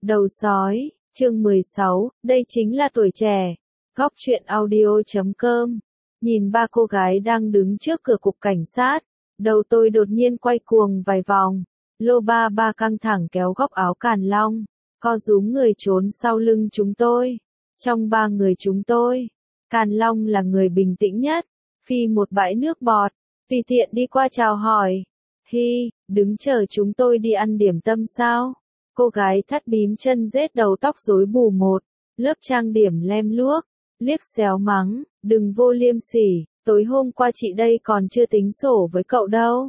Đầu sói, chương 16, đây chính là tuổi trẻ. Góc truyện audio.com. Nhìn ba cô gái đang đứng trước cửa cục cảnh sát, đầu tôi đột nhiên quay cuồng vài vòng. Lô ba ba căng thẳng kéo góc áo Càn Long, co rúm người trốn sau lưng chúng tôi. Trong ba người chúng tôi, Càn Long là người bình tĩnh nhất, phi một bãi nước bọt, tùy tiện đi qua chào hỏi. Hi, đứng chờ chúng tôi đi ăn điểm tâm sao? Cô gái thắt bím chân rết đầu tóc rối bù một, lớp trang điểm lem luốc, liếc xéo mắng, đừng vô liêm sỉ, tối hôm qua chị đây còn chưa tính sổ với cậu đâu.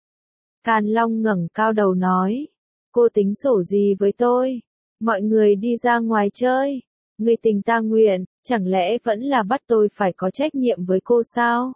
Càn Long ngẩng cao đầu nói, cô tính sổ gì với tôi? Mọi người đi ra ngoài chơi, người tình ta nguyện, chẳng lẽ vẫn là bắt tôi phải có trách nhiệm với cô sao?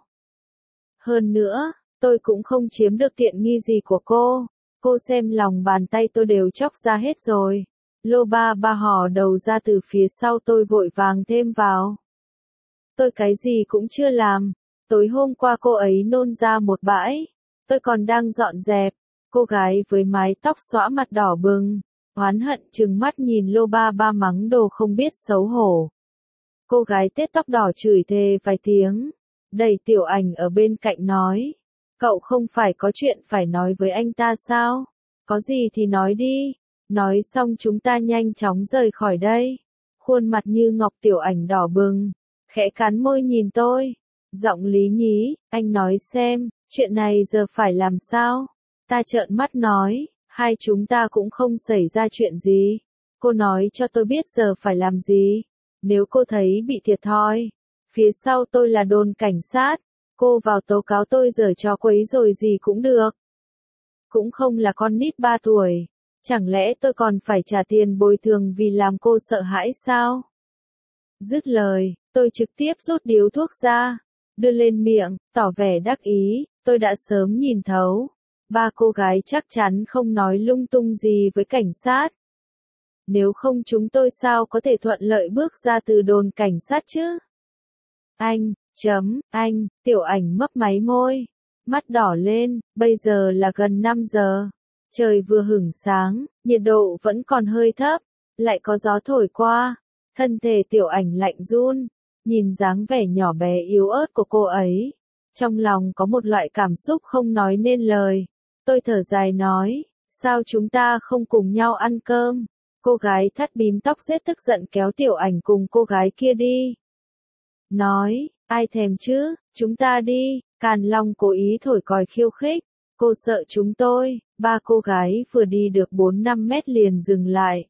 Hơn nữa, tôi cũng không chiếm được tiện nghi gì của cô. Cô xem lòng bàn tay tôi đều chóc ra hết rồi. Lô ba ba hò đầu ra từ phía sau tôi vội vàng thêm vào. Tôi cái gì cũng chưa làm. Tối hôm qua cô ấy nôn ra một bãi. Tôi còn đang dọn dẹp. Cô gái với mái tóc xõa mặt đỏ bừng, oán hận trừng mắt nhìn lô ba ba mắng đồ không biết xấu hổ. Cô gái tết tóc đỏ chửi thề vài tiếng. Đẩy Tiểu Ảnh ở bên cạnh nói. Cậu không phải có chuyện phải nói với anh ta sao? Có gì thì nói đi. Nói xong chúng ta nhanh chóng rời khỏi đây. Khuôn mặt như ngọc Tiểu Ảnh đỏ bừng, khẽ cắn môi nhìn tôi. Giọng lý nhí, anh nói xem, chuyện này giờ phải làm sao? Ta trợn mắt nói, hai chúng ta cũng không xảy ra chuyện gì. Cô nói cho tôi biết giờ phải làm gì. Nếu cô thấy bị thiệt thòi, phía sau tôi là đồn cảnh sát. Cô vào tố cáo tôi giở trò quấy rồi gì cũng được. Cũng không là con nít 3 tuổi. Chẳng lẽ tôi còn phải trả tiền bồi thường vì làm cô sợ hãi sao? Dứt lời, tôi trực tiếp rút điếu thuốc ra, đưa lên miệng, tỏ vẻ đắc ý, tôi đã sớm nhìn thấu. Ba cô gái chắc chắn không nói lung tung gì với cảnh sát. Nếu không chúng tôi sao có thể thuận lợi bước ra từ đồn cảnh sát chứ? Anh, Tiểu Ảnh mấp máy môi, mắt đỏ lên, bây giờ là gần 5 giờ. Trời vừa hửng sáng, nhiệt độ vẫn còn hơi thấp, lại có gió thổi qua, thân thể Tiểu Ảnh lạnh run, nhìn dáng vẻ nhỏ bé yếu ớt của cô ấy. Trong lòng có một loại cảm xúc không nói nên lời. Tôi thở dài nói, sao chúng ta không cùng nhau ăn cơm? Cô gái thắt bím tóc rết tức giận kéo Tiểu Ảnh cùng cô gái kia đi. Nói, ai thèm chứ, chúng ta đi. Càn Long cố ý thổi còi khiêu khích. Cô sợ chúng tôi. Ba cô gái vừa đi được 4-5 mét liền dừng lại.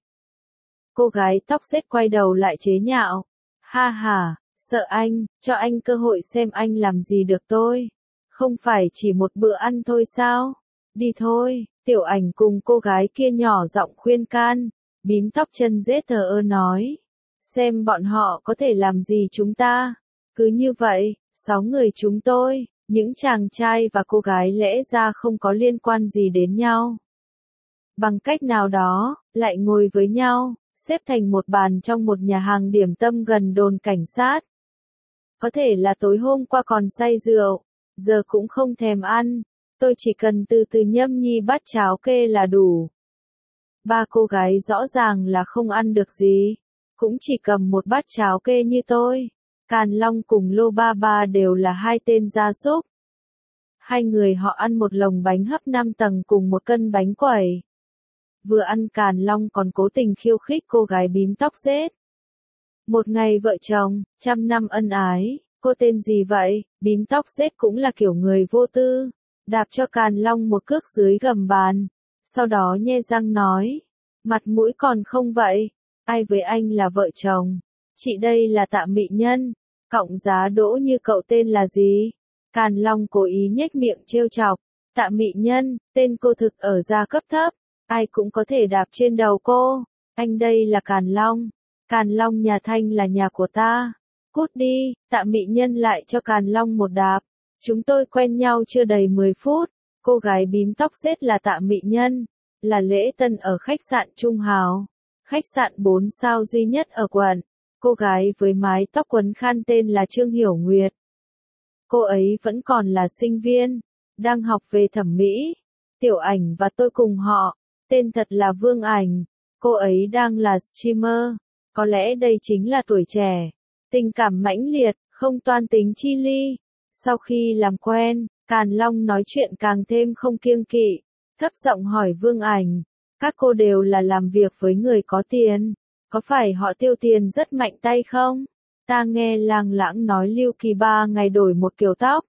Cô gái tóc rết quay đầu lại chế nhạo. Ha ha, sợ anh, cho anh cơ hội xem anh làm gì được tôi. Không phải chỉ một bữa ăn thôi sao? Đi thôi. Tiểu Ảnh cùng cô gái kia nhỏ giọng khuyên can. Bím tóc chân rết thờ ơ nói. Xem bọn họ có thể làm gì chúng ta. Cứ như vậy, 6 người chúng tôi, những chàng trai và cô gái lẽ ra không có liên quan gì đến nhau. Bằng cách nào đó, lại ngồi với nhau, xếp thành một bàn trong một nhà hàng điểm tâm gần đồn cảnh sát. Có thể là tối hôm qua còn say rượu, giờ cũng không thèm ăn, tôi chỉ cần từ từ nhâm nhi bát cháo kê là đủ. Ba cô gái rõ ràng là không ăn được gì, cũng chỉ cầm một bát cháo kê như tôi. Càn Long cùng Lô Ba Ba đều là hai tên gia súc. Hai người họ ăn một lồng bánh hấp 5 tầng cùng một cân bánh quẩy. Vừa ăn Càn Long còn cố tình khiêu khích cô gái bím tóc rết. Một ngày vợ chồng, 100 năm ân ái, cô tên gì vậy? Bím tóc rết cũng là kiểu người vô tư, đạp cho Càn Long một cước dưới gầm bàn. Sau đó nhe răng nói, mặt mũi còn không vậy, ai với anh là vợ chồng? Chị đây là Tạ Mị Nhân, cộng giá đỗ như cậu tên là gì? Càn Long cố ý nhếch miệng trêu chọc, Tạ Mị Nhân, tên cô thực ở gia cấp thấp, ai cũng có thể đạp trên đầu cô, anh đây là Càn Long nhà Thanh là nhà của ta, cút đi. Tạ Mị Nhân lại cho Càn Long một đạp, chúng tôi quen nhau chưa đầy 10 phút, cô gái bím tóc rết là Tạ Mị Nhân, là lễ tân ở khách sạn Trung Hào, khách sạn 4 sao duy nhất ở quận. Cô gái với mái tóc quấn khan tên là Trương Hiểu Nguyệt. Cô ấy vẫn còn là sinh viên, đang học về thẩm mỹ. Tiểu Ảnh và tôi cùng họ, tên thật là Vương Ảnh. Cô ấy đang là streamer. Có lẽ đây chính là tuổi trẻ. Tình cảm mãnh liệt, không toan tính chi ly. Sau khi làm quen, Càn Long nói chuyện càng thêm không kiêng kỵ. Thấp giọng hỏi Vương Ảnh. Các cô đều là làm việc với người có tiền. Có phải họ tiêu tiền rất mạnh tay không? Ta nghe Lang Lãng nói Lưu Kỳ 3 ngày đổi một kiểu tóc.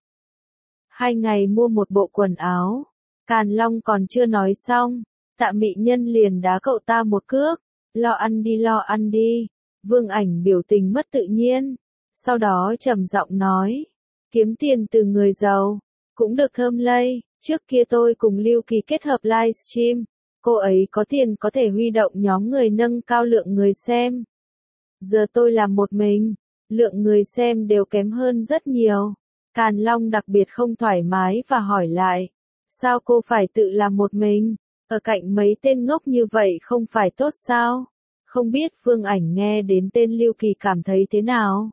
2 ngày mua một bộ quần áo. Càn Long còn chưa nói xong, Tạ Mị Nhân liền đá cậu ta một cước. Lo ăn đi, lo ăn đi. Vương Ảnh biểu tình mất tự nhiên. Sau đó trầm giọng nói. Kiếm tiền từ người giàu. Cũng được thơm lây. Trước kia tôi cùng Lưu Kỳ kết hợp livestream. Cô ấy có tiền có thể huy động nhóm người nâng cao lượng người xem. Giờ tôi làm một mình. Lượng người xem đều kém hơn rất nhiều. Càn Long đặc biệt không thoải mái và hỏi lại. Sao cô phải tự làm một mình? Ở cạnh mấy tên ngốc như vậy không phải tốt sao? Không biết Vương Ảnh nghe đến tên Lưu Kỳ cảm thấy thế nào?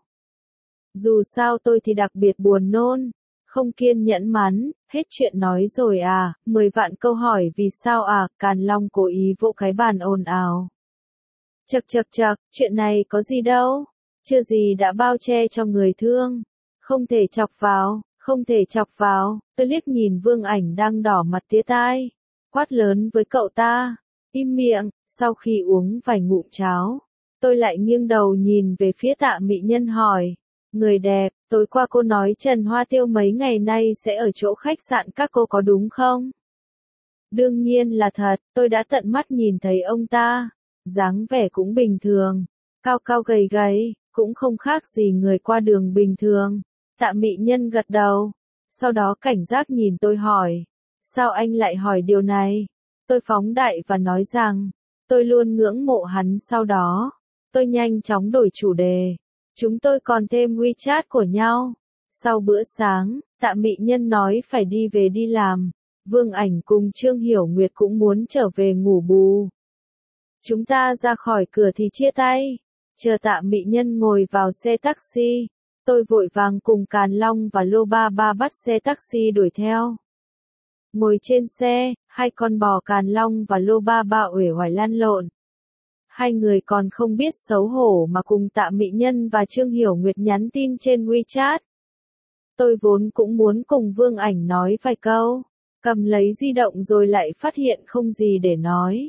Dù sao tôi thì đặc biệt buồn nôn. Không kiên nhẫn mắn, hết chuyện nói rồi à, 10 vạn câu hỏi vì sao à, Càn Long cố ý vỗ cái bàn ồn ào. Chậc chậc chậc, chuyện này có gì đâu, chưa gì đã bao che cho người thương. Không thể chọc vào, không thể chọc vào, tôi liếc nhìn Vương Ảnh đang đỏ mặt tía tai. Quát lớn với cậu ta, im miệng, sau khi uống vài ngụm cháo. Tôi lại nghiêng đầu nhìn về phía Tạ Mị Nhân hỏi. Người đẹp, tối qua cô nói Trần Hoa Tiêu mấy ngày nay sẽ ở chỗ khách sạn các cô có đúng không? Đương nhiên là thật, tôi đã tận mắt nhìn thấy ông ta. Dáng vẻ cũng bình thường, cao cao gầy gầy, cũng không khác gì người qua đường bình thường. Tạ Mị Nhân gật đầu, sau đó cảnh giác nhìn tôi hỏi. Sao anh lại hỏi điều này? Tôi phóng đại và nói rằng, tôi luôn ngưỡng mộ hắn sau đó. Tôi nhanh chóng đổi chủ đề. Chúng tôi còn thêm WeChat của nhau. Sau bữa sáng, Tạ Mị Nhân nói phải đi về đi làm. Vương Ảnh cùng Trương Hiểu Nguyệt cũng muốn trở về ngủ bù. Chúng ta ra khỏi cửa thì chia tay. Chờ Tạ Mị Nhân ngồi vào xe taxi. Tôi vội vàng cùng Càn Long và Lô Ba Ba bắt xe taxi đuổi theo. Ngồi trên xe, hai con bò Càn Long và Lô Ba Ba uể oải lăn lộn. Hai người còn không biết xấu hổ mà cùng Tạ Mị Nhân và Trương Hiểu Nguyệt nhắn tin trên WeChat. Tôi vốn cũng muốn cùng Vương Ảnh nói vài câu, cầm lấy di động rồi lại phát hiện không gì để nói.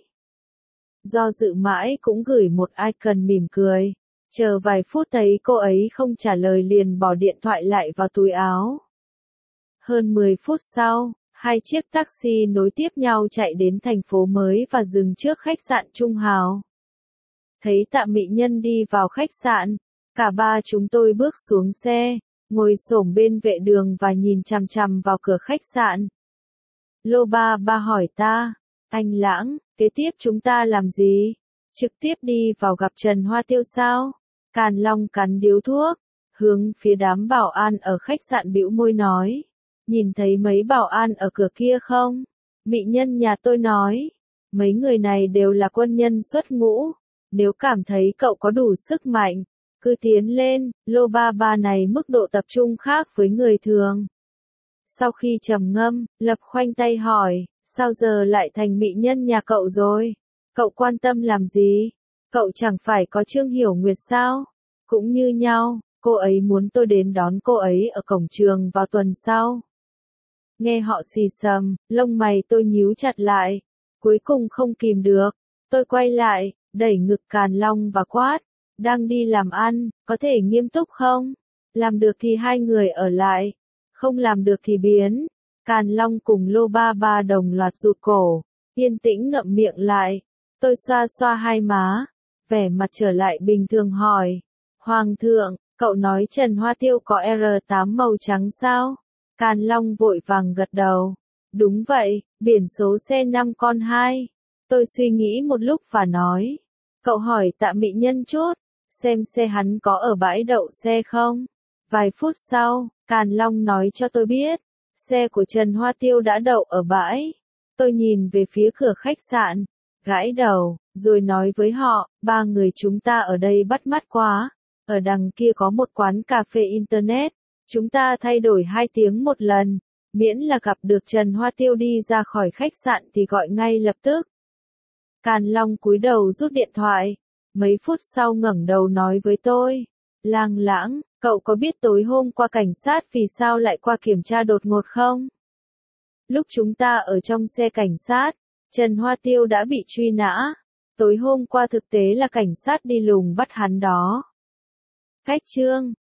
Do dự mãi cũng gửi một icon mỉm cười, chờ vài phút thấy cô ấy không trả lời liền bỏ điện thoại lại vào túi áo. Hơn 10 phút sau, hai chiếc taxi nối tiếp nhau chạy đến thành phố mới và dừng trước khách sạn Trung Hào. Thấy Tạ Mị Nhân đi vào khách sạn, cả ba chúng tôi bước xuống xe, ngồi xổm bên vệ đường và nhìn chằm chằm vào cửa khách sạn. Lô Ba Ba hỏi ta, anh Lãng, kế tiếp chúng ta làm gì? Trực tiếp đi vào gặp Trần Hoa Tiêu sao? Càn Long cắn điếu thuốc, hướng phía đám bảo an ở khách sạn bĩu môi nói. Nhìn thấy mấy bảo an ở cửa kia không? Mị Nhân nhà tôi nói, mấy người này đều là quân nhân xuất ngũ. Nếu cảm thấy cậu có đủ sức mạnh, cứ tiến lên. Lô Ba Ba này mức độ tập trung khác với người thường. Sau khi trầm ngâm, Lập khoanh tay hỏi, sao giờ lại thành Mị Nhân nhà cậu rồi? Cậu quan tâm làm gì? Cậu chẳng phải có Trương Hiểu Nguyệt sao? Cũng như nhau, cô ấy muốn tôi đến đón cô ấy ở cổng trường vào tuần sau. Nghe họ xì xầm, lông mày tôi nhíu chặt lại. Cuối cùng không kìm được, tôi quay lại, đẩy ngực Càn Long và quát. Đang đi làm ăn, có thể nghiêm túc không? Làm được thì hai người ở lại, không làm được thì biến. Càn Long cùng Lô Ba Ba đồng loạt rụt cổ, yên tĩnh ngậm miệng lại. Tôi xoa xoa hai má, vẻ mặt trở lại bình thường hỏi. Hoàng thượng, cậu nói Trần Hoa Tiêu có R8 màu trắng sao? Càn Long vội vàng gật đầu. Đúng vậy, biển số xe 5 con 2. Tôi suy nghĩ một lúc và nói. Cậu hỏi Tạ Mị Nhân chút, xem xe hắn có ở bãi đậu xe không? Vài phút sau, Càn Long nói cho tôi biết, xe của Trần Hoa Tiêu đã đậu ở bãi. Tôi nhìn về phía cửa khách sạn, gãi đầu, rồi nói với họ, ba người chúng ta ở đây bắt mắt quá. Ở đằng kia có một quán cà phê internet, chúng ta thay đổi 2 tiếng một lần, miễn là gặp được Trần Hoa Tiêu đi ra khỏi khách sạn thì gọi ngay lập tức. Càn Long cúi đầu rút điện thoại. Mấy phút sau ngẩng đầu nói với tôi. Lang Lãng, cậu có biết tối hôm qua cảnh sát vì sao lại qua kiểm tra đột ngột không? Lúc chúng ta ở trong xe cảnh sát, Trần Hoa Tiêu đã bị truy nã. Tối hôm qua thực tế là cảnh sát đi lùng bắt hắn đó. Khách trương.